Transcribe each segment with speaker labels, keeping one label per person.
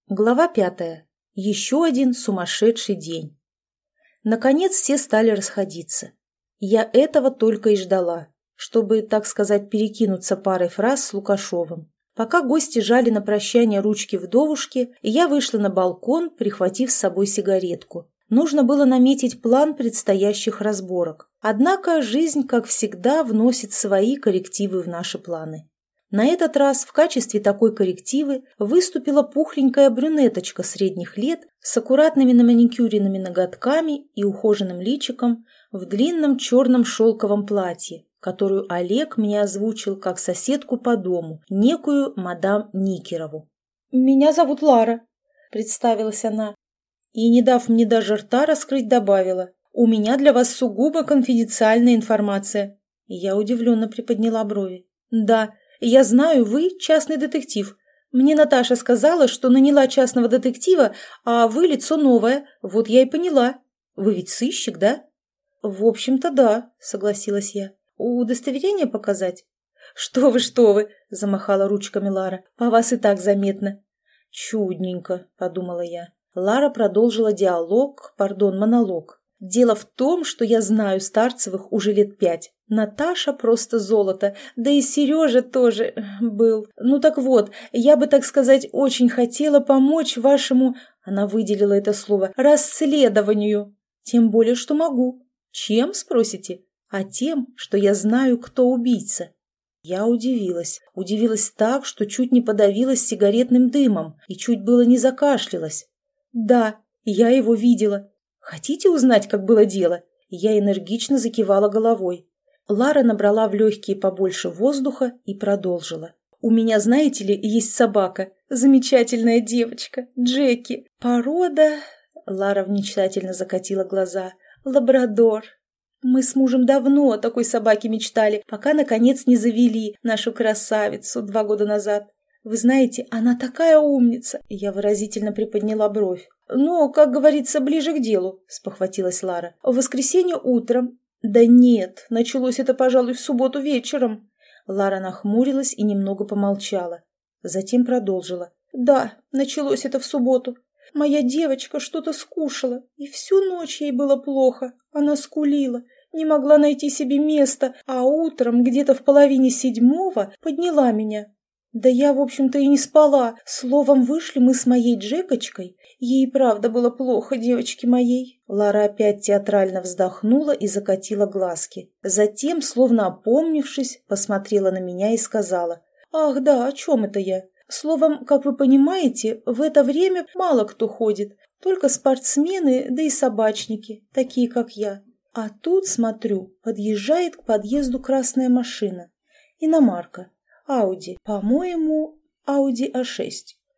Speaker 1: Глава 5. Еще один сумасшедший день. Наконец все стали расходиться. Я этого только и ждала, чтобы, так сказать, перекинуться парой фраз с Лукашовым. Пока гости жали на прощание ручки вдовушки, я вышла на балкон, прихватив с собой сигаретку. Нужно было наметить план предстоящих разборок. Однако жизнь, как всегда, вносит свои коррективы в наши планы. На этот раз в качестве такой коррективы выступила пухленькая брюнеточка средних лет с аккуратными наманикюренными ноготками и ухоженным личиком в длинном черном шелковом платье, которую Олег мне озвучил как соседку по дому, некую мадам Никерову. «Меня зовут Лара», — представилась она, и, не дав мне даже рта раскрыть, добавила: «У меня для вас сугубо конфиденциальная информация». Я удивленно приподняла брови. «Да, я знаю, вы частный детектив. Мне Наташа сказала, что наняла частного детектива, а вы лицо новое. Вот я и поняла. Вы ведь сыщик, да?» «В общем-то, да», — согласилась я. «Удостоверение показать?» Что вы», — замахала ручками Лара. «По вас и так заметно». «Чудненько», — подумала я. Лара продолжила монолог. «Дело в том, что я знаю Старцевых уже лет 5. Наташа просто золото, да и Сережа тоже был. Ну так вот, я бы, так сказать, очень хотела помочь вашему...» Она выделила это слово «расследованию». «Тем более, что могу». «Чем?» — спросите? «А тем, что я знаю, кто убийца». Я удивилась. Удивилась так, что чуть не подавилась сигаретным дымом и чуть было не закашлялась. «Да, я его видела. Хотите узнать, как было дело?» Я энергично закивала головой. Лара набрала в легкие побольше воздуха и продолжила. «У меня, знаете ли, есть собака. Замечательная девочка. Джеки. Порода...» Лара мечтательно закатила глаза. «Лабрадор. Мы с мужем давно о такой собаке мечтали, пока, наконец, не завели нашу красавицу 2 года назад. Вы знаете, она такая умница!» Я выразительно приподняла бровь. «Но, как говорится, ближе к делу», — спохватилась Лара. «В воскресенье утром...» «Да нет, началось это, пожалуй, в субботу вечером». Лара нахмурилась и немного помолчала. Затем продолжила. «Да, началось это в субботу. Моя девочка что-то скушала, и всю ночь ей было плохо. Она скулила, не могла найти себе места, а утром, где-то в половине 7-го, подняла меня. Да я, в общем-то, и не спала. Словом, вышли мы с моей Джекочкой. Ей правда было плохо, девочки моей». Лара опять театрально вздохнула и закатила глазки. Затем, словно опомнившись, посмотрела на меня и сказала: «Ах, да, о чем это я? Словом, как вы понимаете, в это время мало кто ходит. Только спортсмены, да и собачники, такие как я. А тут, смотрю, подъезжает к подъезду красная машина. Иномарка. Ауди, по-моему, Ауди А6.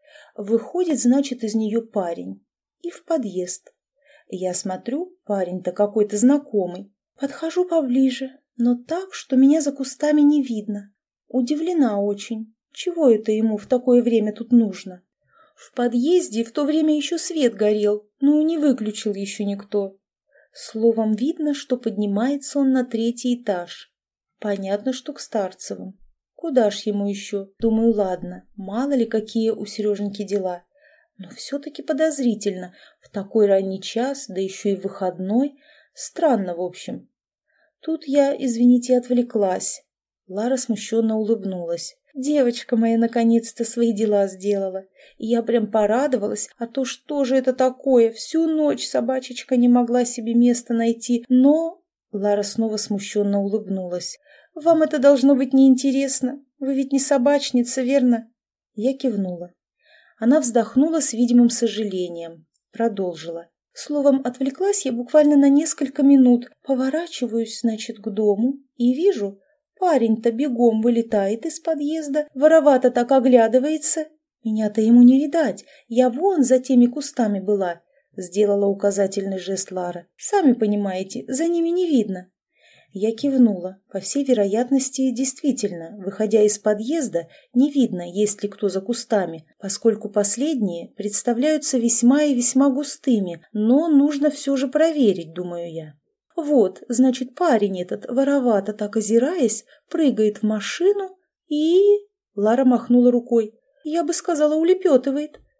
Speaker 1: Выходит, значит, из нее парень. И в подъезд. Я смотрю, парень-то какой-то знакомый. Подхожу поближе, но так, что меня за кустами не видно. Удивлена очень. Чего это ему в такое время тут нужно? В подъезде в то время еще свет горел, но не выключил еще никто. Словом, видно, что поднимается он на 3-й этаж. Понятно, что к Старцевым. Куда ж ему еще? Думаю, ладно, мало ли какие у Сереженьки дела. Но все-таки подозрительно. В такой ранний час, да еще и в выходной. Странно, в общем. Тут я, извините, отвлеклась. Лара смущенно улыбнулась. «Девочка моя наконец-то свои дела сделала. И я прям порадовалась, а то что же это такое? Всю ночь собачечка не могла себе места найти, но...» Лара снова смущенно улыбнулась. «Вам это должно быть неинтересно. Вы ведь не собачница, верно?» Я кивнула. Она вздохнула с видимым сожалением. Продолжила. Словом, отвлеклась я буквально на несколько минут. Поворачиваюсь, значит, к дому и вижу... Парень-то бегом вылетает из подъезда, воровато так оглядывается. Меня-то ему не видать, я вон за теми кустами была, сделала указательный жест Лара. Сами понимаете, за ними не видно. Я кивнула. По всей вероятности, действительно, выходя из подъезда, не видно, есть ли кто за кустами, поскольку последние представляются весьма и весьма густыми, но нужно все же проверить, думаю я. Вот, значит, парень этот, воровато так озираясь, прыгает в машину и... Лара махнула рукой. Я бы сказала, улепетывает.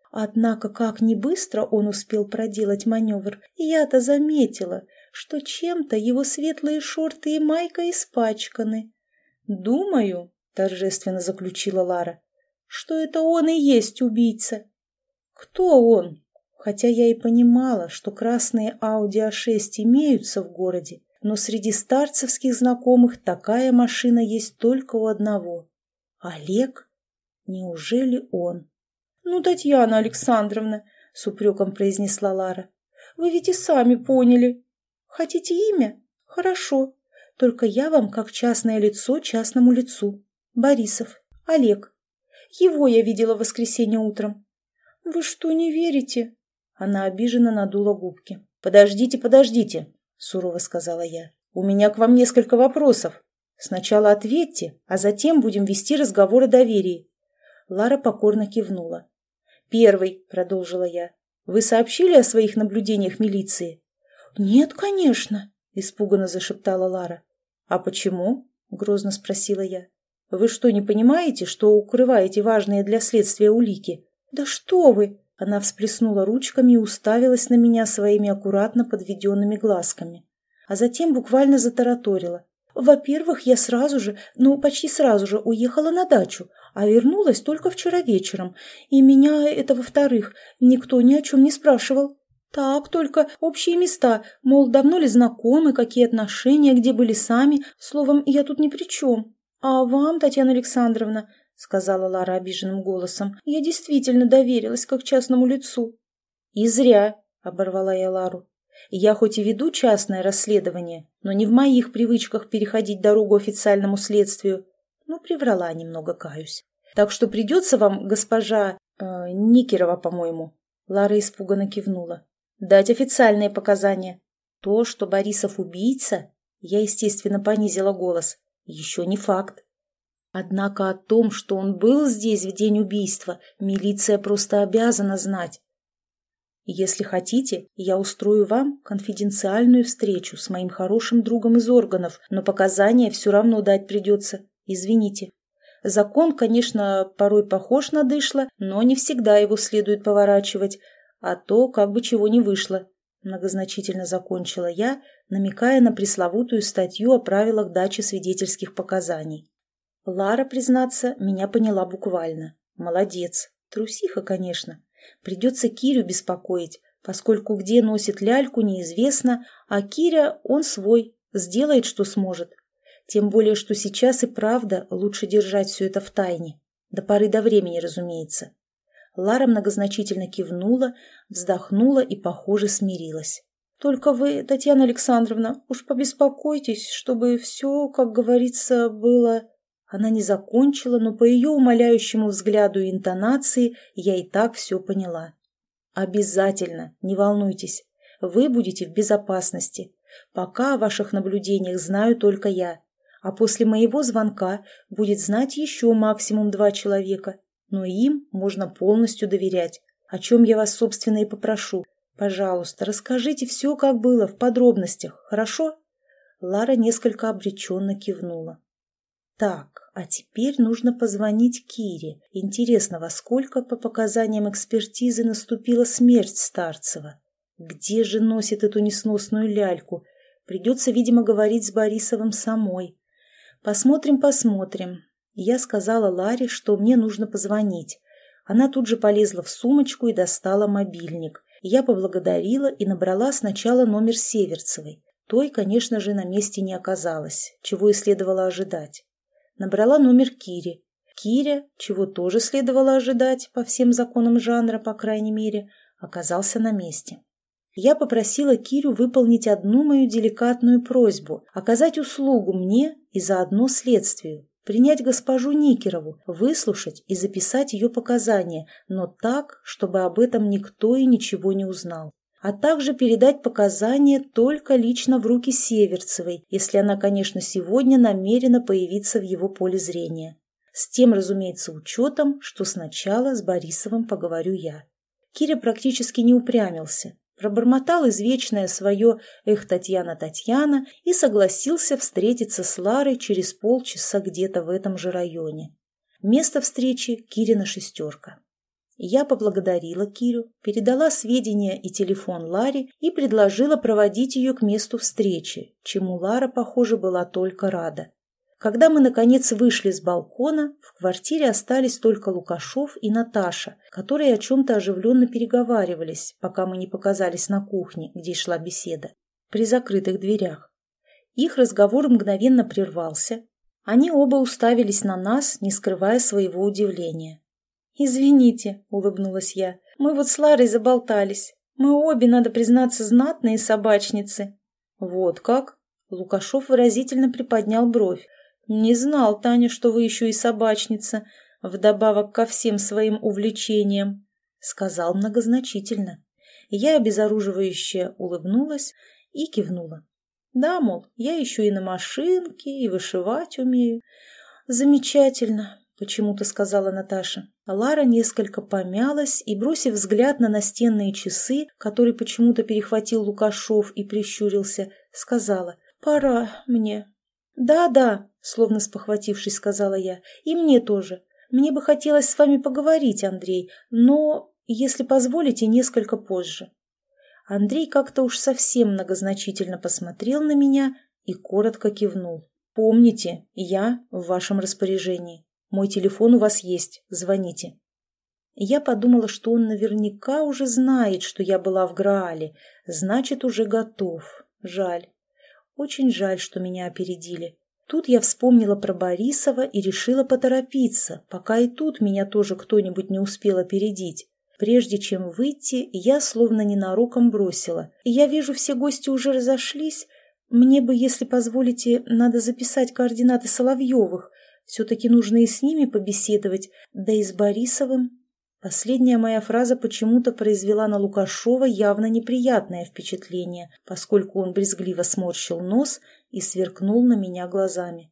Speaker 1: Однако, как не быстро он успел проделать маневр, я-то заметила, что чем-то его светлые шорты и майка испачканы. «Думаю», — торжественно заключила Лара, — «что это он и есть убийца». «Кто он?» Хотя я и понимала, что красные Audi A6 имеются в городе, но среди старцевских знакомых такая машина есть только у одного. Олег? Неужели он? «Ну, Татьяна Александровна», — с упреком произнесла Лара, — «вы ведь и сами поняли. Хотите имя? Хорошо. Только я вам как частное лицо частному лицу. Борисов. Олег. Его я видела в воскресенье утром». «Вы что, не верите?» Она обиженно надула губки. «Подождите», — сурово сказала я. «У меня к вам несколько вопросов. Сначала ответьте, а затем будем вести разговор о доверии». Лара покорно кивнула. «Первый», — продолжила я. «Вы сообщили о своих наблюдениях милиции?» «Нет, конечно», — испуганно зашептала Лара. «А почему?» — грозно спросила я. «Вы что, не понимаете, что укрываете важные для следствия улики?» «Да что вы!» — она всплеснула ручками и уставилась на меня своими аккуратно подведенными глазками. А затем буквально затараторила. «Во-первых, я почти сразу же уехала на дачу, а вернулась только вчера вечером, и меня, это во-вторых, никто ни о чем не спрашивал. Так, только общие места, мол, давно ли знакомы, какие отношения, где были сами, словом, я тут ни при чем. А вам, Татьяна Александровна, — сказала Лара обиженным голосом, — я действительно доверилась как частному лицу». «И зря», — оборвала я Лару. «Я хоть и веду частное расследование, но не в моих привычках переходить дорогу официальному следствию. Ну, приврала немного, каюсь. Так что придется вам, госпожа Никерова, по-моему». Лара испуганно кивнула. «Дать официальные показания. То, что Борисов убийца, я, естественно, понизила голос, еще не факт. Однако о том, что он был здесь в день убийства, милиция просто обязана знать. Если хотите, я устрою вам конфиденциальную встречу с моим хорошим другом из органов, но показания все равно дать придется. Извините. Закон, конечно, порой похож на дышло, но не всегда его следует поворачивать, а то как бы чего не вышло». Многозначительно закончила я, намекая на пресловутую статью о правилах дачи свидетельских показаний. Лара, признаться, меня поняла буквально. Молодец. Трусиха, конечно. Придется Кирю беспокоить, поскольку где носит ляльку неизвестно, а Киря, он свой, сделает, что сможет. Тем более, что сейчас и правда лучше держать все это в тайне. До поры до времени, разумеется. Лара многозначительно кивнула, вздохнула и, похоже, смирилась. «Только вы, Татьяна Александровна, уж побеспокойтесь, чтобы все, как говорится, было...» Она не закончила, но по ее умоляющему взгляду и интонации я и так все поняла. «Обязательно, не волнуйтесь. Вы будете в безопасности. Пока о ваших наблюдениях знаю только я. А после моего звонка будет знать еще максимум 2 человека. Но им можно полностью доверять, о чем я вас, собственно, и попрошу. Пожалуйста, расскажите все, как было, в подробностях, хорошо?» Лара несколько обреченно кивнула. «Так, а теперь нужно позвонить Кире. Интересно, во сколько, по показаниям экспертизы, наступила смерть Старцева? Где же носит эту несносную ляльку? Придется, видимо, говорить с Борисовым самой. Посмотрим. Я сказала Ларе, что мне нужно позвонить. Она тут же полезла в сумочку и достала мобильник. Я поблагодарила и набрала сначала номер Северцевой. Той, конечно же, на месте не оказалось, чего и следовало ожидать. Набрала номер Кири. Киря, чего тоже следовало ожидать, по всем законам жанра, по крайней мере, оказался на месте. Я попросила Кирю выполнить одну мою деликатную просьбу, оказать услугу мне и заодно следствию, принять госпожу Никерову, выслушать и записать ее показания, но так, чтобы об этом никто и ничего не узнал. А также передать показания только лично в руки Северцевой, если она, конечно, сегодня намерена появиться в его поле зрения. С тем, разумеется, учетом, что сначала с Борисовым поговорю я. Киря практически не упрямился, пробормотал извечное свое «Эх, Татьяна, Татьяна» и согласился встретиться с Ларой через полчаса где-то в этом же районе. Место встречи — Кирина 6. Я поблагодарила Кирю, передала сведения и телефон Ларе и предложила проводить ее к месту встречи, чему Лара, похоже, была только рада. Когда мы, наконец, вышли с балкона, в квартире остались только Лукашов и Наташа, которые о чем-то оживленно переговаривались, пока мы не показались на кухне, где шла беседа, при закрытых дверях. Их разговор мгновенно прервался. Они оба уставились на нас, не скрывая своего удивления. «Извините», — улыбнулась я, — «мы вот с Ларой заболтались. Мы обе, надо признаться, знатные собачницы». «Вот как?» — Лукашов выразительно приподнял бровь. «Не знал, Таня, что вы еще и собачница, вдобавок ко всем своим увлечениям», — сказал многозначительно. Я обезоруживающе улыбнулась и кивнула. «Да, мол, я еще и на машинке, и вышивать умею». «Замечательно», — почему-то сказала Наташа. Лара несколько помялась и, бросив взгляд на настенные часы, который почему-то перехватил Лукашов и прищурился, сказала: «Пора мне». «Да-да», — словно спохватившись, сказала я, — «и мне тоже. Мне бы хотелось с вами поговорить, Андрей, но, если позволите, несколько позже». Андрей как-то уж совсем многозначительно посмотрел на меня и коротко кивнул. «Помните, я в вашем распоряжении. Мой телефон у вас есть, звоните». Я подумала, что он наверняка уже знает, что я была в Граале, значит, уже готов. Жаль. Очень жаль, что меня опередили. Тут я вспомнила про Борисова и решила поторопиться, пока и тут меня тоже кто-нибудь не успел опередить. Прежде чем выйти, я словно ненароком бросила. «Я вижу, все гости уже разошлись. Мне бы, если позволите, надо записать координаты Соловьевых. Все-таки нужно и с ними побеседовать, да и с Борисовым». Последняя моя фраза почему-то произвела на Лукашова явно неприятное впечатление, поскольку он брезгливо сморщил нос и сверкнул на меня глазами.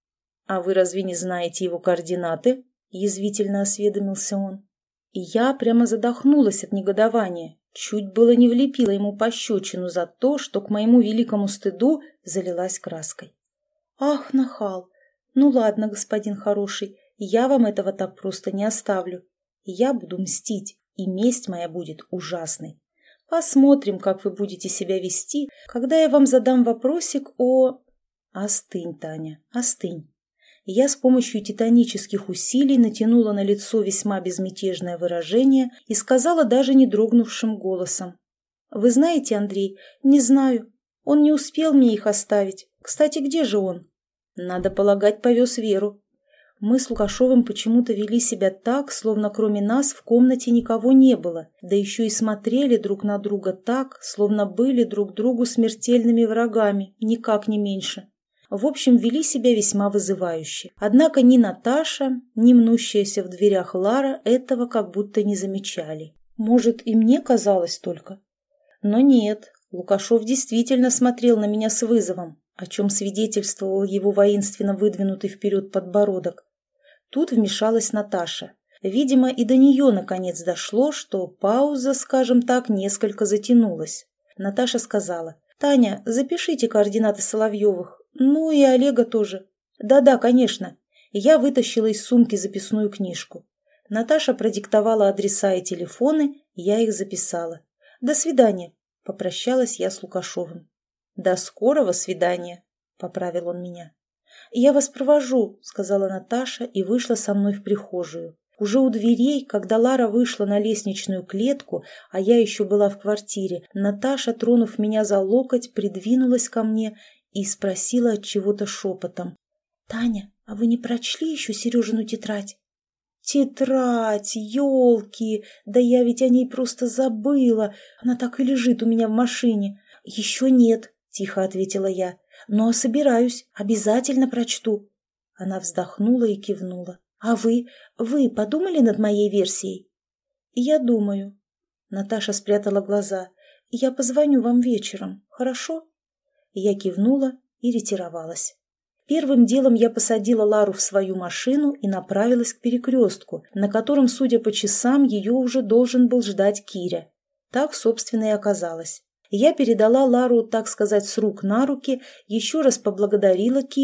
Speaker 1: «А вы разве не знаете его координаты?» – язвительно осведомился он. И я прямо задохнулась от негодования, чуть было не влепила ему пощечину за то, что к моему великому стыду залилась краской. «Ах, нахал! Ну ладно, господин хороший, я вам этого так просто не оставлю. Я буду мстить, и месть моя будет ужасной. Посмотрим, как вы будете себя вести, когда я вам задам вопросик о...» «Остынь, Таня, остынь». Я с помощью титанических усилий натянула на лицо весьма безмятежное выражение и сказала даже не дрогнувшим голосом: «Вы знаете, Андрей, не знаю. Он не успел мне их оставить. Кстати, где же он?» Надо полагать, повез Веру. Мы с Лукашовым почему-то вели себя так, словно кроме нас в комнате никого не было, да еще и смотрели друг на друга так, словно были друг другу смертельными врагами, никак не меньше. В общем, вели себя весьма вызывающе. Однако ни Наташа, ни мнущаяся в дверях Лара этого как будто не замечали. Может, и мне казалось только. Но нет, Лукашов действительно смотрел на меня с вызовом, о чем свидетельствовал его воинственно выдвинутый вперед подбородок. Тут вмешалась Наташа. Видимо, и до нее наконец дошло, что пауза, скажем так, несколько затянулась. Наташа сказала: «Таня, запишите координаты Соловьевых. Ну и Олега тоже». «Да-да, конечно». Я вытащила из сумки записную книжку. Наташа продиктовала адреса и телефоны, я их записала. «До свидания», — попрощалась я с Лукашовым. «До скорого свидания», — поправил он меня. «Я вас провожу», — сказала Наташа и вышла со мной в прихожую. Уже у дверей, когда Лара вышла на лестничную клетку, а я еще была в квартире, Наташа, тронув меня за локоть, придвинулась ко мне и спросила от чего-то шепотом: «Таня, а вы не прочли еще Сережину тетрадь?» «Тетрадь, елки! Да я ведь о ней просто забыла. Она так и лежит у меня в машине». «Еще нет», — тихо ответила я. «Но собираюсь, обязательно прочту». Она вздохнула и кивнула. «А вы подумали над моей версией?» «Я думаю». Наташа спрятала глаза. «Я позвоню вам вечером, хорошо?» Я кивнула и ретировалась. Первым делом я посадила Лару в свою машину и направилась к перекрестку, на котором, судя по часам, ее уже должен был ждать Киря. Так, собственно, и оказалось. Я передала Лару, так сказать, с рук на руки, еще раз поблагодарила Кирю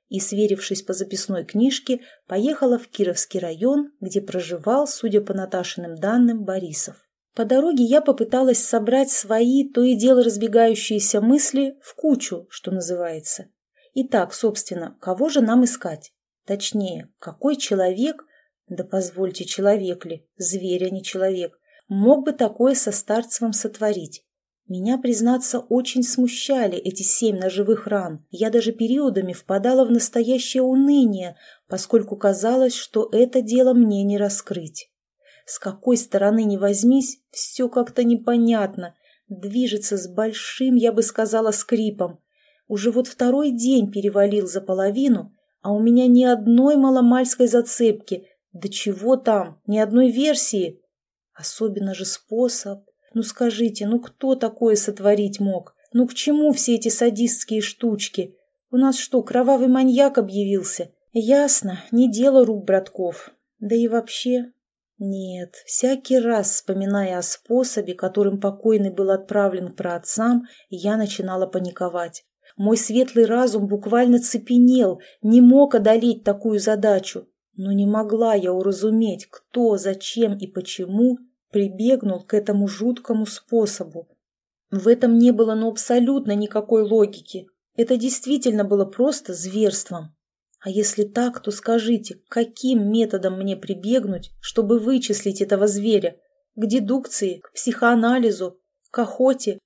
Speaker 1: и, сверившись по записной книжке, поехала в Кировский район, где проживал, судя по Наташиным данным, Борисов. По дороге я попыталась собрать свои, то и дело разбегающиеся мысли в кучу, что называется. Итак, собственно, кого же нам искать? Точнее, какой человек, да позвольте, человек ли, зверь, а не человек, мог бы такое со Старцевым сотворить? Меня, признаться, очень смущали эти 7 ножевых ран. Я даже периодами впадала в настоящее уныние, поскольку казалось, что это дело мне не раскрыть. С какой стороны ни возьмись, все как-то непонятно, движется с большим, я бы сказала, скрипом. Уже вот второй день перевалил за половину, а у меня ни одной маломальской зацепки, да чего там, ни одной версии. Особенно же способ. Ну скажите, ну кто такое сотворить мог? Ну к чему все эти садистские штучки? У нас что, кровавый маньяк объявился? Ясно, не дело рук братков. Да и вообще... Нет, всякий раз, вспоминая о способе, которым покойный был отправлен к праотцам, я начинала паниковать. Мой светлый разум буквально цепенел, не мог одолеть такую задачу. Но не могла я уразуметь, кто, зачем и почему прибегнул к этому жуткому способу. В этом не было абсолютно никакой логики. Это действительно было просто зверством. А если так, то скажите, каким методом мне прибегнуть, чтобы вычислить этого зверя? К дедукции, к психоанализу, к охоте?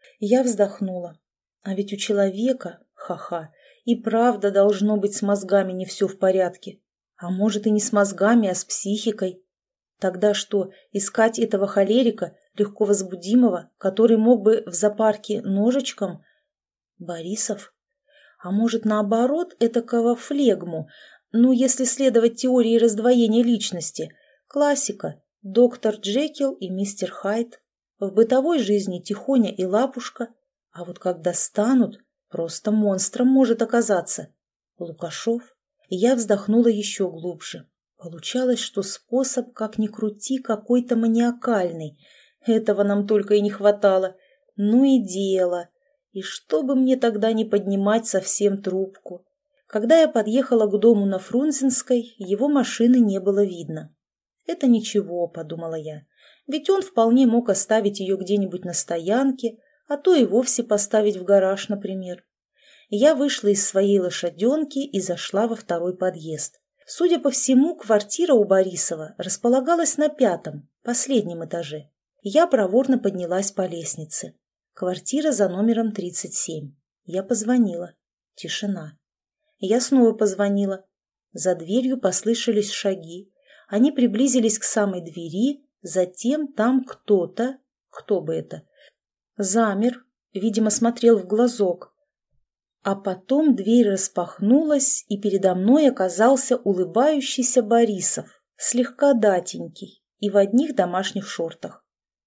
Speaker 1: Я вздохнула. А ведь у человека, ха-ха, и правда должно быть с мозгами не все в порядке. А может и не с мозгами, а с психикой. Тогда что, искать этого холерика, легко возбудимого, который мог бы в зоопарке ножичком? Борисов? А может, наоборот, этакого флегму? Ну, если следовать теории раздвоения личности. Классика. Доктор Джекил и мистер Хайд. В бытовой жизни Тихоня и Лапушка. А вот когда станут, просто монстром может оказаться. Лукашов. И я вздохнула еще глубже. Получалось, что способ, как ни крути, какой-то маниакальный. Этого нам только и не хватало. Ну и дело. И чтобы мне тогда не поднимать совсем трубку. Когда я подъехала к дому на Фрунзенской, его машины не было видно. «Это ничего», — подумала я, «ведь он вполне мог оставить ее где-нибудь на стоянке, а то и вовсе поставить в гараж, например». Я вышла из своей лошаденки и зашла во второй подъезд. Судя по всему, квартира у Борисова располагалась на 5-м, последнем этаже. Я проворно поднялась по лестнице. Квартира за номером 37. Я позвонила. Тишина. Я снова позвонила. За дверью послышались шаги. Они приблизились к самой двери, затем там кто-то, кто бы это, замер, видимо, смотрел в глазок. А потом дверь распахнулась, и передо мной оказался улыбающийся Борисов, слегка датенький и в одних домашних шортах.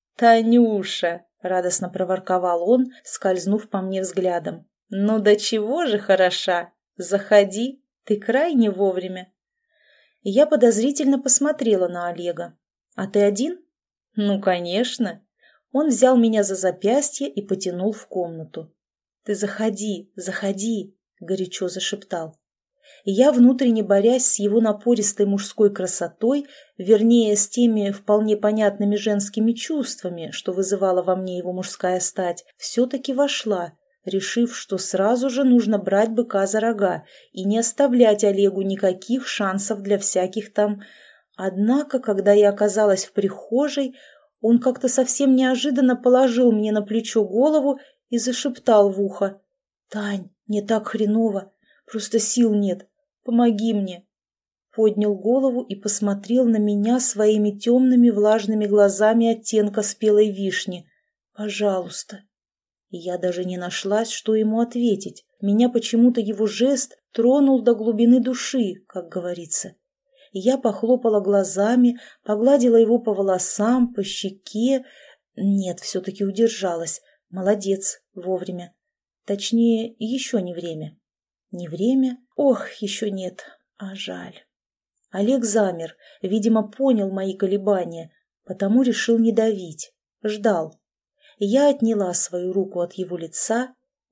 Speaker 1: «Танюша!» — радостно проворковал он, скользнув по мне взглядом. «Ну до чего же хороша! Заходи, ты крайне вовремя!» Я подозрительно посмотрела на Олега. «А ты один?» «Ну, конечно!» Он взял меня за запястье и потянул в комнату. «Ты заходи, заходи!» — горячо зашептал. И я, внутренне борясь с его напористой мужской красотой, вернее, с теми вполне понятными женскими чувствами, что вызывала во мне его мужская стать, все-таки вошла, решив, что сразу же нужно брать быка за рога и не оставлять Олегу никаких шансов для всяких там. Однако, когда я оказалась в прихожей, он как-то совсем неожиданно положил мне на плечо голову и зашептал в ухо: «Тань, мне так хреново, просто сил нет, помоги мне». Поднял голову и посмотрел на меня своими темными влажными глазами оттенка спелой вишни. «Пожалуйста». И я даже не нашлась, что ему ответить. Меня почему-то его жест тронул до глубины души, как говорится. И я похлопала глазами, погладила его по волосам, по щеке. Нет, все-таки удержалась. Молодец, вовремя. Точнее, еще не время. Не время? Ох, еще нет. А жаль. Олег замер, видимо, понял мои колебания, потому решил не давить. Ждал. Я отняла свою руку от его лица.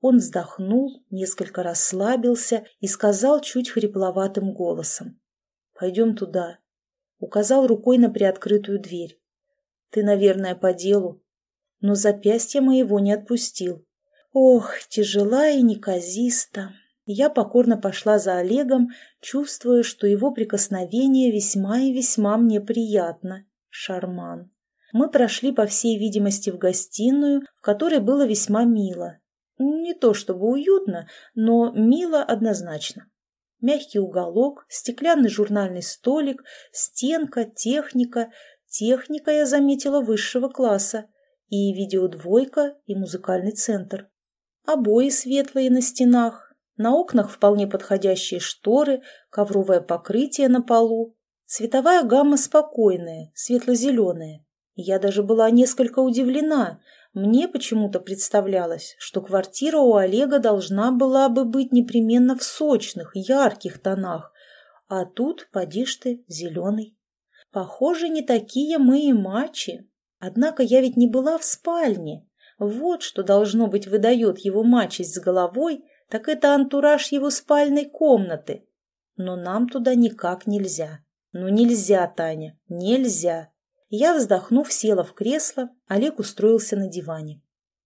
Speaker 1: Он вздохнул, несколько расслабился и сказал чуть хрипловатым голосом: «Пойдем туда». Указал рукой на приоткрытую дверь. «Ты, наверное, по делу». Но запястье моего не отпустил. Ох, тяжела и неказиста. Я покорно пошла за Олегом, чувствуя, что его прикосновение весьма и весьма мне приятно. Шарман. Мы прошли, по всей видимости, в гостиную, в которой было весьма мило. Не то чтобы уютно, но мило однозначно. Мягкий уголок, стеклянный журнальный столик, стенка, техника. Техника, я заметила, высшего класса. И видеодвойка, и музыкальный центр. Обои светлые на стенах, на окнах вполне подходящие шторы, ковровое покрытие на полу. Цветовая гамма спокойная, светло-зеленая. Я даже была несколько удивлена. Мне почему-то представлялось, что квартира у Олега должна была бы быть непременно в сочных, ярких тонах. А тут, поди ж ты, зеленый. Похоже, не такие мы и мачи. Однако я ведь не была в спальне. Вот что, должно быть, выдает его мачесть с головой, так это антураж его спальной комнаты. Но нам туда никак нельзя. Ну нельзя, Таня, нельзя. Я, вздохнув, села в кресло, Олег устроился на диване.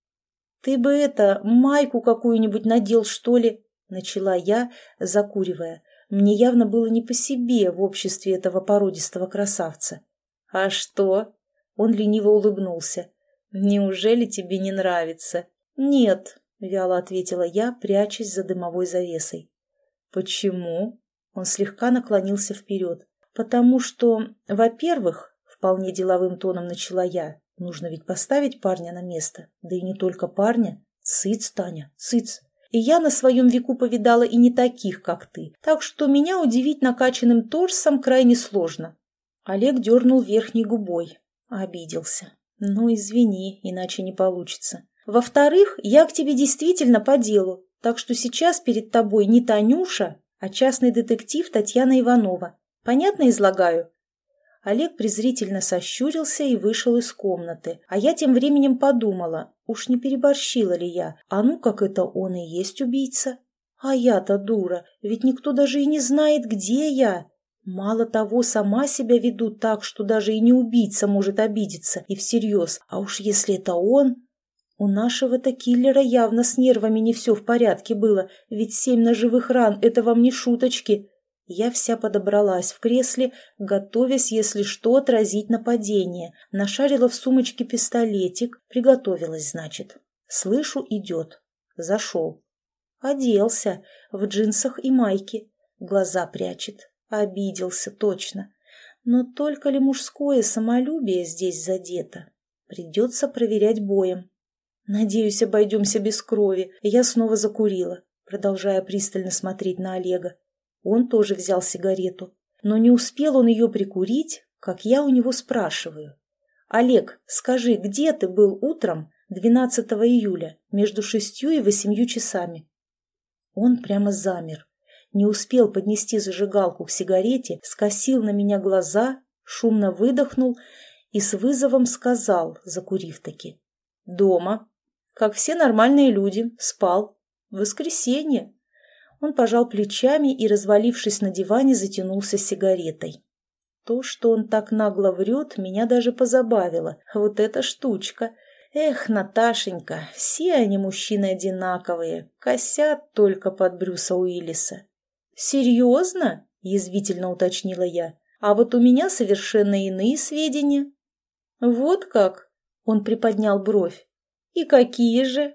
Speaker 1: «Ты бы майку какую-нибудь надел, что ли?» — начала я, закуривая. Мне явно было не по себе в обществе этого породистого красавца. «А что?» — он лениво улыбнулся. «Неужели тебе не нравится?» «Нет», — вяло ответила я, прячась за дымовой завесой. «Почему?» — он слегка наклонился вперед. «Потому что, во-первых, вполне деловым тоном начала я, нужно ведь поставить парня на место, да и не только парня. Цыц, Таня, цыц. И я на своем веку повидала и не таких, как ты, так что меня удивить накачанным торсом крайне сложно». Олег дернул верхней губой, обиделся. «Ну, извини, иначе не получится. Во-вторых, я к тебе действительно по делу, так что сейчас перед тобой не Танюша, а частный детектив Татьяна Иванова. Понятно излагаю?» Олег презрительно сощурился и вышел из комнаты, а я тем временем подумала, уж не переборщила ли я, а ну как это он и есть убийца. А я-то дура, ведь никто даже и не знает, где я. Мало того, сама себя веду так, что даже и не убийца может обидеться, и всерьез, а уж если это он... У нашего-то киллера явно с нервами не все в порядке было, ведь 7 ножевых ран — это вам не шуточки. Я вся подобралась в кресле, готовясь, если что, отразить нападение. Нашарила в сумочке пистолетик, приготовилась, значит. Слышу, идет. Зашел. Оделся, в джинсах и майке. Глаза прячет. Обиделся, точно. Но только ли мужское самолюбие здесь задето? Придется проверять боем. Надеюсь, обойдемся без крови. Я снова закурила, продолжая пристально смотреть на Олега. Он тоже взял сигарету, но не успел он ее прикурить, как я у него спрашиваю. «Олег, скажи, где ты был утром 12 июля между 6 и 8 часами?» Он прямо замер, не успел поднести зажигалку к сигарете, скосил на меня глаза, шумно выдохнул и с вызовом сказал, закурив-таки: «Дома. Как все нормальные люди, спал. Воскресенье». Он пожал плечами и, развалившись на диване, затянулся сигаретой. То, что он так нагло врет, меня даже позабавило. Вот эта штучка. Эх, Наташенька, все они мужчины одинаковые, косят только под Брюса Уиллиса. «Серьезно?» – язвительно уточнила я. «А вот у меня совершенно иные сведения». «Вот как?» – он приподнял бровь. «И какие же?»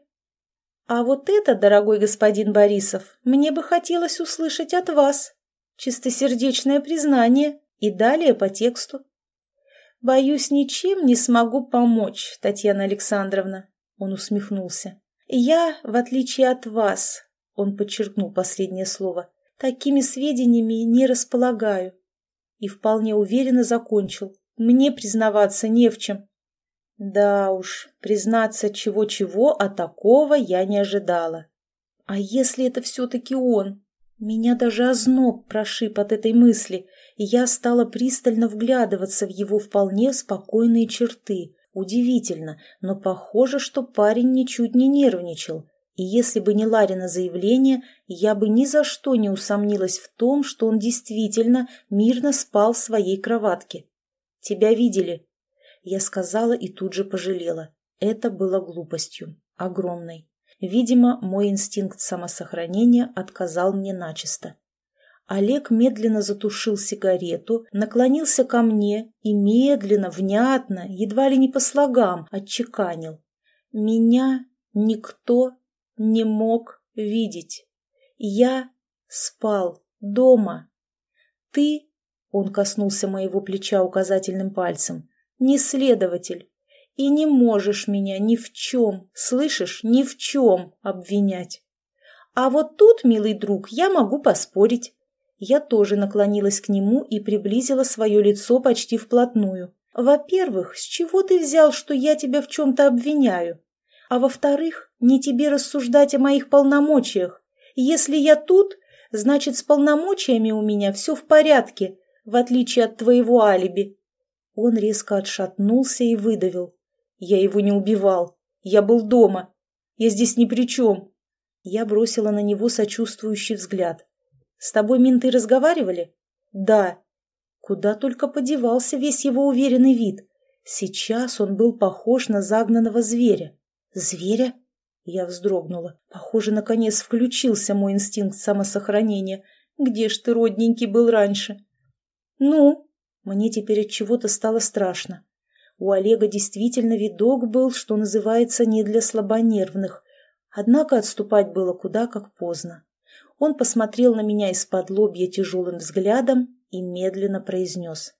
Speaker 1: «А вот это, дорогой господин Борисов, мне бы хотелось услышать от вас. Чистосердечное признание и далее по тексту». «Боюсь, ничем не смогу помочь, Татьяна Александровна», — он усмехнулся. «Я, в отличие от вас», — он подчеркнул последнее слово, — «такими сведениями не располагаю». И вполне уверенно закончил. «Мне признаваться не в чем». Да уж, признаться чего-чего, а такого я не ожидала. А если это все-таки он? Меня даже озноб прошиб от этой мысли, и я стала пристально вглядываться в его вполне спокойные черты. Удивительно, но похоже, что парень ничуть не нервничал, И если бы не Ларина заявление, я бы ни за что не усомнилась в том, что он действительно мирно спал в своей кроватке. «Тебя видели?» Я сказала и тут же пожалела. Это было глупостью. Огромной. Видимо, мой инстинкт самосохранения отказал мне начисто. Олег медленно затушил сигарету, наклонился ко мне и медленно, внятно, едва ли не по слогам, отчеканил. «Меня никто не мог видеть. Я спал дома. Ты, — он коснулся моего плеча указательным пальцем, — не следователь, и не можешь меня ни в чем, слышишь, ни в чем обвинять. А вот тут, милый друг, я могу поспорить». Я тоже наклонилась к нему и приблизила свое лицо почти вплотную. «Во-первых, с чего ты взял, что я тебя в чем-то обвиняю? А во-вторых, не тебе рассуждать о моих полномочиях. Если я тут, значит, с полномочиями у меня все в порядке, в отличие от твоего алиби». Он резко отшатнулся и выдавил. «Я его не убивал. Я был дома. Я здесь ни при чем». Я бросила на него сочувствующий взгляд. «С тобой менты разговаривали?» «Да». Куда только подевался весь его уверенный вид. Сейчас он был похож на загнанного зверя. «Зверя?» Я вздрогнула. Похоже, наконец включился мой инстинкт самосохранения. Где ж ты, родненький, был раньше? «Ну?» Мне теперь от чего-то стало страшно. У Олега действительно видок был, что называется, не для слабонервных. Однако отступать было куда как поздно. Он посмотрел на меня из-под лобья тяжелым взглядом и медленно произнес.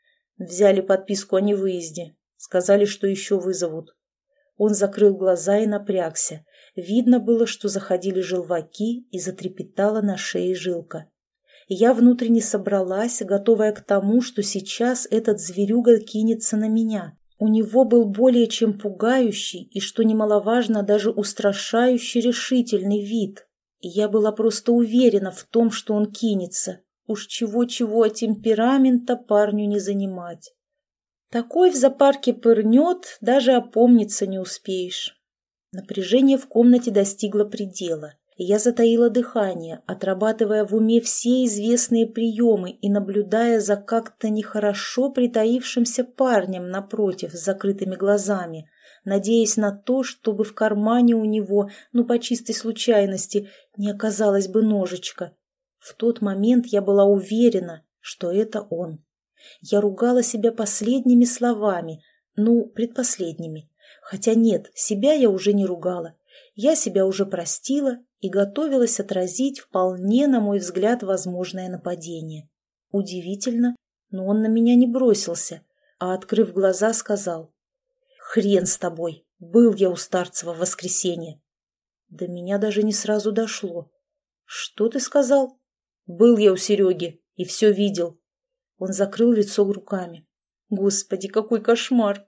Speaker 1: «Взяли подписку о невыезде. Сказали, что еще вызовут». Он закрыл глаза и напрягся. Видно было, что заходили желваки и затрепетала на шее жилка. Я внутренне собралась, готовая к тому, что сейчас этот зверюга кинется на меня. У него был более чем пугающий и, что немаловажно, даже устрашающий решительный вид. И я была просто уверена в том, что он кинется. Уж чего-чего, а темперамента парню не занимать. Такой в зоопарке пырнет, даже опомниться не успеешь. Напряжение в комнате достигло предела, и я затаила дыхание, отрабатывая в уме все известные приемы и наблюдая за как-то нехорошо притаившимся парнем напротив с закрытыми глазами, надеясь на то, чтобы в кармане у него, по чистой случайности, не оказалось бы ножичка. В тот момент я была уверена, что это он. Я ругала себя последними словами, предпоследними. Хотя нет, себя я уже не ругала. Я себя уже простила и готовилась отразить вполне, на мой взгляд, возможное нападение. Удивительно, но он на меня не бросился, а, открыв глаза, сказал: «Хрен с тобой, был я у Старцева в воскресенье». До меня даже не сразу дошло. «Что ты сказал?» «Был я у Сереги и все видел». Он закрыл лицо руками. Господи, какой кошмар!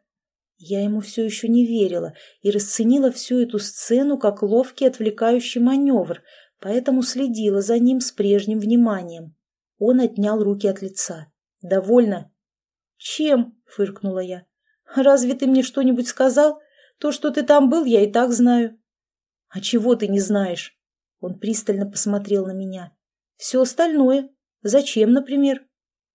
Speaker 1: Я ему все еще не верила и расценила всю эту сцену как ловкий отвлекающий маневр, поэтому следила за ним с прежним вниманием. Он отнял руки от лица. «Довольно?» «Чем?» — фыркнула я. «Разве ты мне что-нибудь сказал? То, что ты там был, я и так знаю». «А чего ты не знаешь?» Он пристально посмотрел на меня. «Все остальное. Зачем, например?»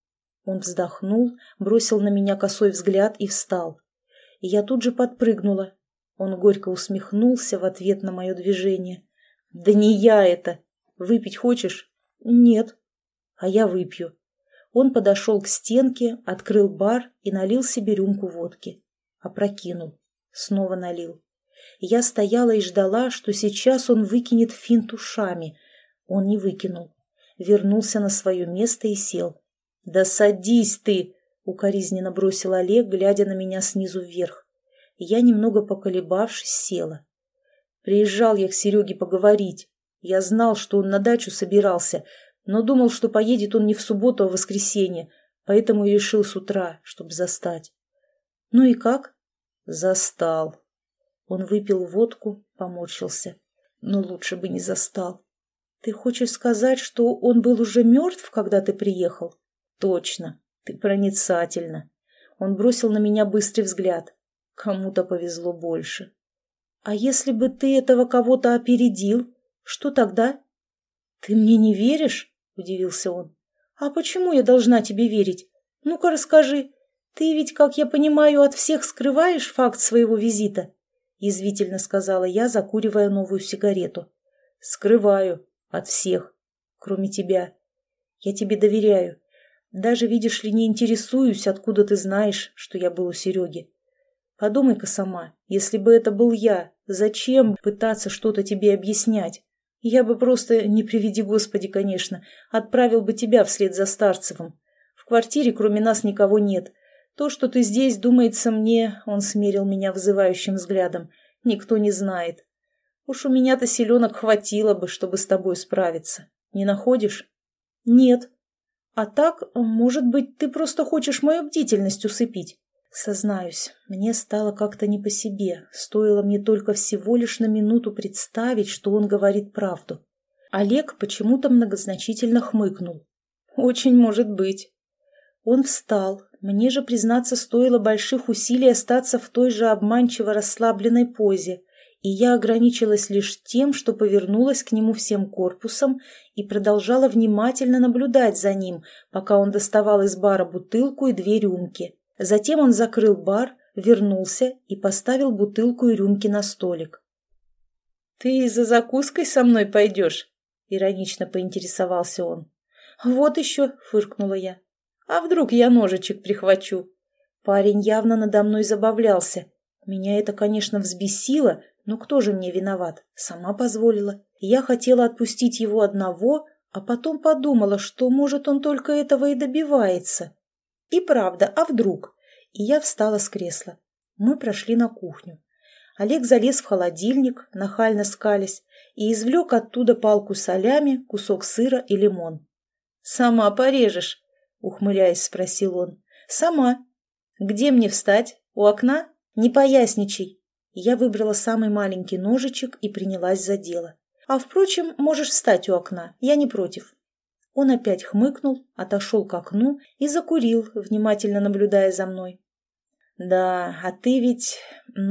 Speaker 1: Он вздохнул, бросил на меня косой взгляд и встал. И я тут же подпрыгнула. Он горько усмехнулся в ответ на мое движение. «Да не я это! Выпить хочешь?» «Нет». «А я выпью». Он подошел к стенке, открыл бар и налил себе рюмку водки. Опрокинул. Снова налил. Я стояла и ждала, что сейчас он выкинет финт ушами. Он не выкинул. Вернулся на свое место и сел. «Да садись ты!» — укоризненно бросил Олег, глядя на меня снизу вверх. Я, немного поколебавшись, села. Приезжал я к Сереге поговорить. Я знал, что он на дачу собирался, но думал, что поедет он не в субботу, а в воскресенье, поэтому и решил с утра, чтобы застать. «Ну и как?» «Застал». Он выпил водку, поморщился. «Но лучше бы не застал». «Ты хочешь сказать, что он был уже мертв, когда ты приехал?» «Точно. Ты проницательна». Он бросил на меня быстрый взгляд. Кому-то повезло больше. А если бы ты этого кого-то опередил, что тогда? Ты мне не веришь? Удивился он. А почему я должна тебе верить? Ну-ка расскажи. Ты ведь, как я понимаю, от всех скрываешь факт своего визита? Язвительно сказала я, закуривая новую сигарету. Скрываю от всех, кроме тебя. Я тебе доверяю. Даже, видишь ли, не интересуюсь, откуда ты знаешь, что я был у Сереги. Подумай-ка сама, если бы это был я, зачем пытаться что-то тебе объяснять? Я бы просто, не приведи Господи, конечно, отправил бы тебя вслед за Старцевым. В квартире кроме нас никого нет. То, что ты здесь, думается мне, он смерил меня вызывающим взглядом, никто не знает. Уж у меня-то силенок хватило бы, чтобы с тобой справиться. Не находишь? Нет. А так, может быть, ты просто хочешь мою бдительность усыпить? Сознаюсь, мне стало как-то не по себе, стоило мне только всего лишь на минуту представить, что он говорит правду. Олег почему-то многозначительно хмыкнул. Очень может быть. Он встал, мне же, признаться, стоило больших усилий остаться в той же обманчиво расслабленной позе, и я ограничилась лишь тем, что повернулась к нему всем корпусом и продолжала внимательно наблюдать за ним, пока он доставал из бара бутылку и 2 рюмки. Затем он закрыл бар, вернулся и поставил бутылку и рюмки на столик. «Ты за закуской со мной пойдешь?» — иронично поинтересовался он. «Вот еще», — фыркнула я. «А вдруг я ножичек прихвачу?» Парень явно надо мной забавлялся. Меня это, конечно, взбесило, но кто же мне виноват? Сама позволила. Я хотела отпустить его одного, а потом подумала, что, может, он только этого и добивается. И правда, а вдруг? И я встала с кресла. Мы прошли на кухню. Олег залез в холодильник, нахально скалясь, и извлек оттуда палку салями, кусок сыра и лимон. «Сама порежешь?» — ухмыляясь, спросил он. «Сама. Где мне встать? У окна? Не поясничай». Я выбрала самый маленький ножичек и принялась за дело. «А, впрочем, можешь встать у окна, я не против». Он опять хмыкнул, отошел к окну и закурил, внимательно наблюдая за мной. «Да, а ты ведь,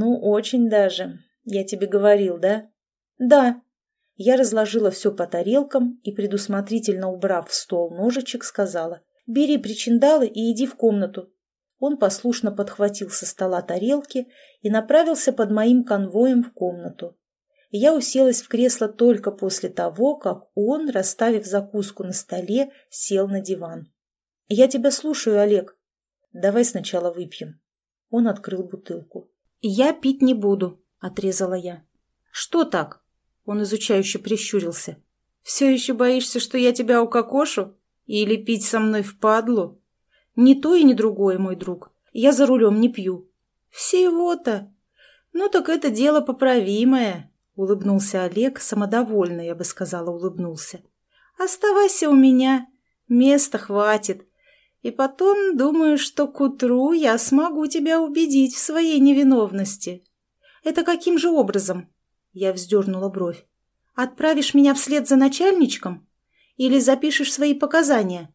Speaker 1: очень даже. Я тебе говорил, да?» «Да». Я разложила все по тарелкам и, предусмотрительно убрав в стол ножичек, сказала: «Бери причиндалы и иди в комнату». Он послушно подхватил со стола тарелки и направился под моим конвоем в комнату. Я уселась в кресло только после того, как он, расставив закуску на столе, сел на диван. «Я тебя слушаю, Олег. Давай сначала выпьем». Он открыл бутылку. «Я пить не буду», — отрезала я. «Что так?» — он изучающе прищурился. «Все еще боишься, что я тебя укокошу? Или пить со мной впадлу?» «Ни то и ни другое, мой друг. Я за рулем не пью». «Всего-то? Ну так это дело поправимое», — улыбнулся Олег, самодовольно, я бы сказала, улыбнулся. «Оставайся у меня, места хватит. И потом, думаю, что к утру я смогу тебя убедить в своей невиновности». «Это каким же образом?» Я вздернула бровь. «Отправишь меня вслед за начальничком? Или запишешь свои показания?»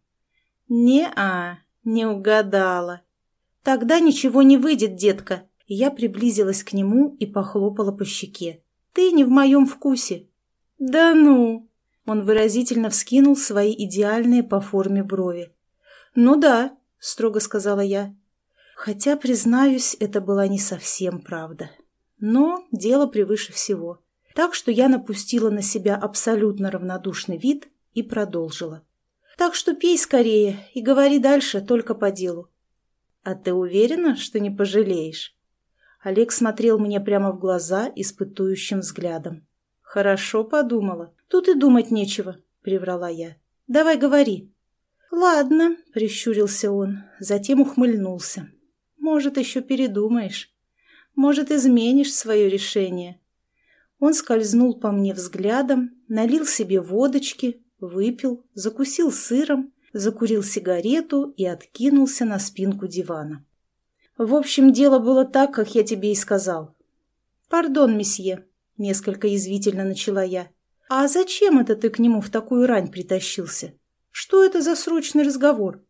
Speaker 1: «Не-а, не угадала». «Тогда ничего не выйдет, детка». Я приблизилась к нему и похлопала по щеке. «Ты не в моем вкусе». «Да ну!» Он выразительно вскинул свои идеальные по форме брови. «Ну да», — строго сказала я. Хотя, признаюсь, это была не совсем правда. Но дело превыше всего. Так что я напустила на себя абсолютно равнодушный вид и продолжила. «Так что пей скорее и говори дальше только по делу». «А ты уверена, что не пожалеешь?» Олег смотрел мне прямо в глаза испытующим взглядом. «Хорошо подумала. Тут и думать нечего», — приврала я. «Давай говори». «Ладно», — прищурился он, затем ухмыльнулся. «Может, еще передумаешь. Может, изменишь свое решение». Он скользнул по мне взглядом, налил себе водочки, выпил, закусил сыром, закурил сигарету и откинулся на спинку дивана. «В общем, дело было так, как я тебе и сказал». «Пардон, месье», — несколько язвительно начала я. «А зачем это ты к нему в такую рань притащился? Что это за срочный разговор?»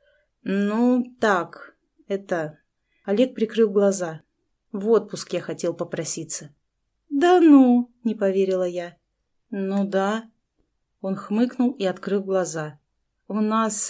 Speaker 1: «Ну, так, это...» Олег прикрыл глаза. «В отпуск я хотел попроситься». «Да ну!» – не поверила я. «Ну да». Он хмыкнул и открыл глаза. «У нас...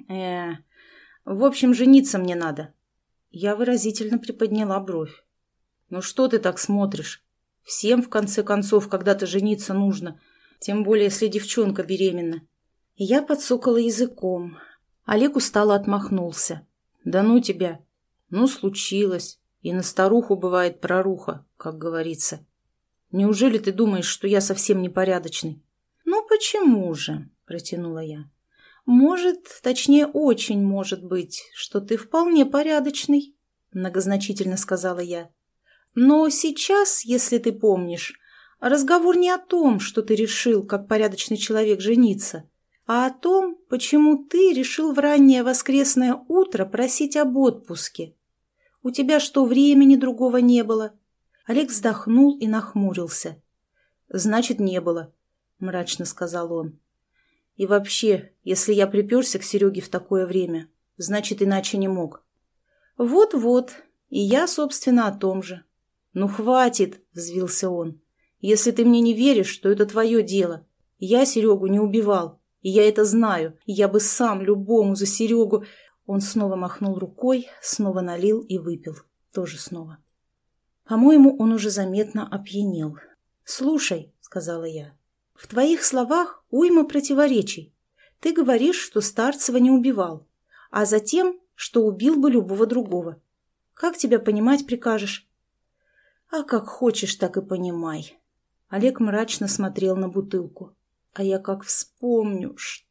Speaker 1: в общем, жениться мне надо». Я выразительно приподняла бровь. «Ну что ты так смотришь? Всем, в конце концов, когда-то жениться нужно, тем более, если девчонка беременна». И я подсокала языком. Олег устало отмахнулся. «Да ну тебя! Ну, случилось. И на старуху бывает проруха, как говорится. Неужели ты думаешь, что я совсем непорядочный?» «Ну почему же?» – протянула я. «Может, точнее, очень может быть, что ты вполне порядочный», – многозначительно сказала я. «Но сейчас, если ты помнишь, разговор не о том, что ты решил, как порядочный человек, жениться, а о том, почему ты решил в раннее воскресное утро просить об отпуске. У тебя что, времени другого не было?» Олег вздохнул и нахмурился. «Значит, не было», – мрачно сказал он. «И вообще, если я приперся к Сереге в такое время, значит, иначе не мог». «Вот-вот, и я, собственно, о том же». «Ну, хватит», – взвился он. «Если ты мне не веришь, то это твое дело. Я Серегу не убивал, и я это знаю, и я бы сам любому за Серегу...» Он снова махнул рукой, снова налил и выпил. Тоже снова. По-моему, он уже заметно опьянел. «Слушай», — сказала я, — «в твоих словах уйма противоречий. Ты говоришь, что Старцева не убивал, а затем, что убил бы любого другого. Как тебя понимать прикажешь?» «А как хочешь, так и понимай». Олег мрачно смотрел на бутылку. «А я как вспомню,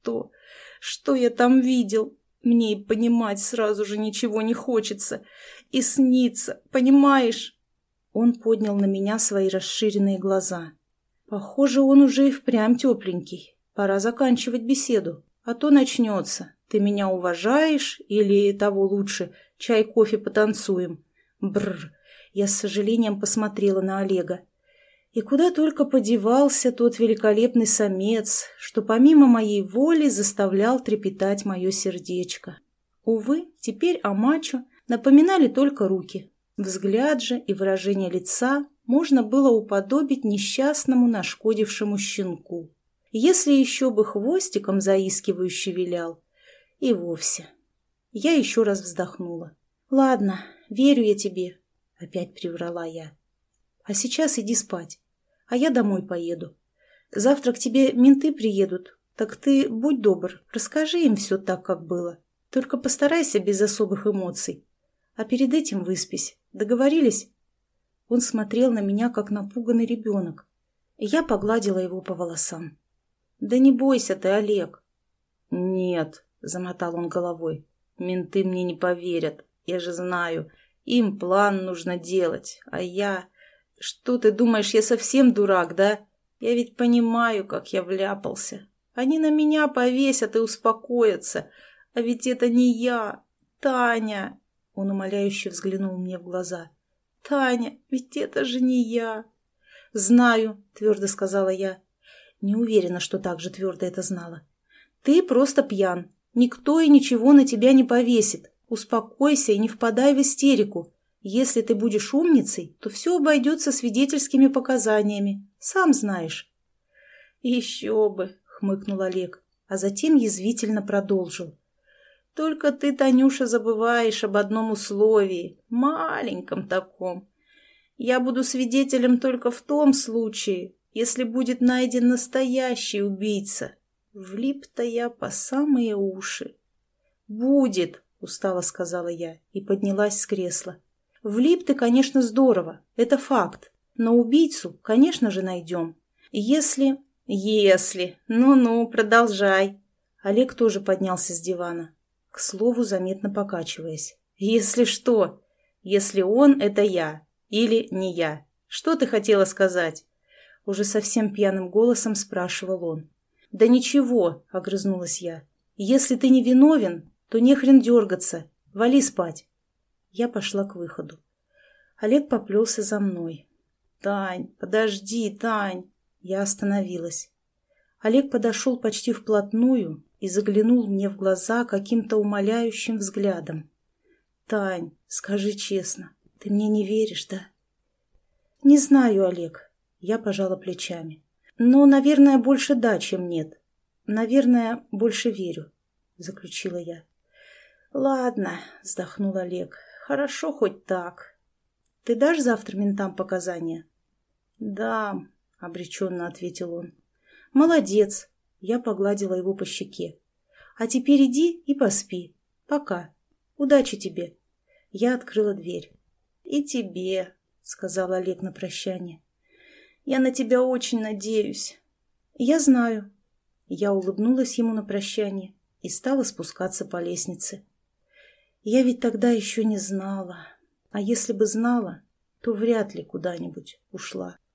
Speaker 1: что я там видел. Мне и понимать сразу же ничего не хочется. И снится, понимаешь?» Он поднял на меня свои расширенные глаза. «Похоже, он уже и впрямь тепленький. Пора заканчивать беседу, а то начнется. Ты меня уважаешь или, того лучше, чай-кофе потанцуем?» Бррр. Я с сожалением посмотрела на Олега. И куда только подевался тот великолепный самец, что помимо моей воли заставлял трепетать мое сердечко. Увы, теперь о мачо напоминали только руки. Взгляд же и выражение лица можно было уподобить несчастному нашкодившему щенку. Если еще бы хвостиком заискивающе вилял, и вовсе. Я еще раз вздохнула. «Ладно, верю я тебе», — опять приврала я. «А сейчас иди спать. А я домой поеду. Завтра к тебе менты приедут, так ты, будь добр, расскажи им все так, как было. Только постарайся без особых эмоций. А перед этим выспись. Договорились?» Он смотрел на меня, как напуганный ребенок, и я погладила его по волосам. «Да не бойся ты, Олег». «Нет», — замотал он головой, — «менты мне не поверят. Я же знаю, им план нужно делать, а я... Что ты думаешь, я совсем дурак, да? Я ведь понимаю, как я вляпался. Они на меня повесят и успокоятся. А ведь это не я, Таня!» Он умоляюще взглянул мне в глаза. «Таня, ведь это же не я!» «Знаю», — твердо сказала я. Не уверена, что так же твердо это знала. «Ты просто пьян. Никто и ничего на тебя не повесит. Успокойся и не впадай в истерику. Если ты будешь умницей, то все обойдется свидетельскими показаниями. Сам знаешь». «Еще бы», — хмыкнул Олег, а затем язвительно продолжил. «Только ты, Танюша, забываешь об одном условии, маленьком таком. Я буду свидетелем только в том случае, если будет найден настоящий убийца. Влип-то я по самые уши». «Будет», — устало сказала я и поднялась с кресла. «Влип ты, конечно, здорово, это факт. Но убийцу, конечно же, найдем. Если... Ну-ну, продолжай». Олег тоже поднялся с дивана, к слову, заметно покачиваясь. «Если что? Если он — это я. Или не я. Что ты хотела сказать?» Уже совсем пьяным голосом спрашивал он. «Да ничего», — огрызнулась я. «Если ты не виновен, то не хрен дергаться. Вали спать». Я пошла к выходу. Олег поплелся за мной. «Тань, подожди, Тань!» Я остановилась. Олег подошел почти вплотную и заглянул мне в глаза каким-то умоляющим взглядом. «Тань, скажи честно, ты мне не веришь, да?» «Не знаю, Олег. Я пожала плечами. «Ну, наверное, больше да, чем нет. Наверное, больше верю», — заключила я. «Ладно», — вздохнул Олег. «Хорошо хоть так. Ты дашь завтра ментам показания?» «Дам», — обреченно ответил он. «Молодец», — я погладила его по щеке. «А теперь иди и поспи. Пока. Удачи тебе». Я открыла дверь. «И тебе», — сказал Олег на прощание. «Я на тебя очень надеюсь». «Я знаю». Я улыбнулась ему на прощание и стала спускаться по лестнице. Я ведь тогда еще не знала. А если бы знала, то вряд ли куда-нибудь ушла.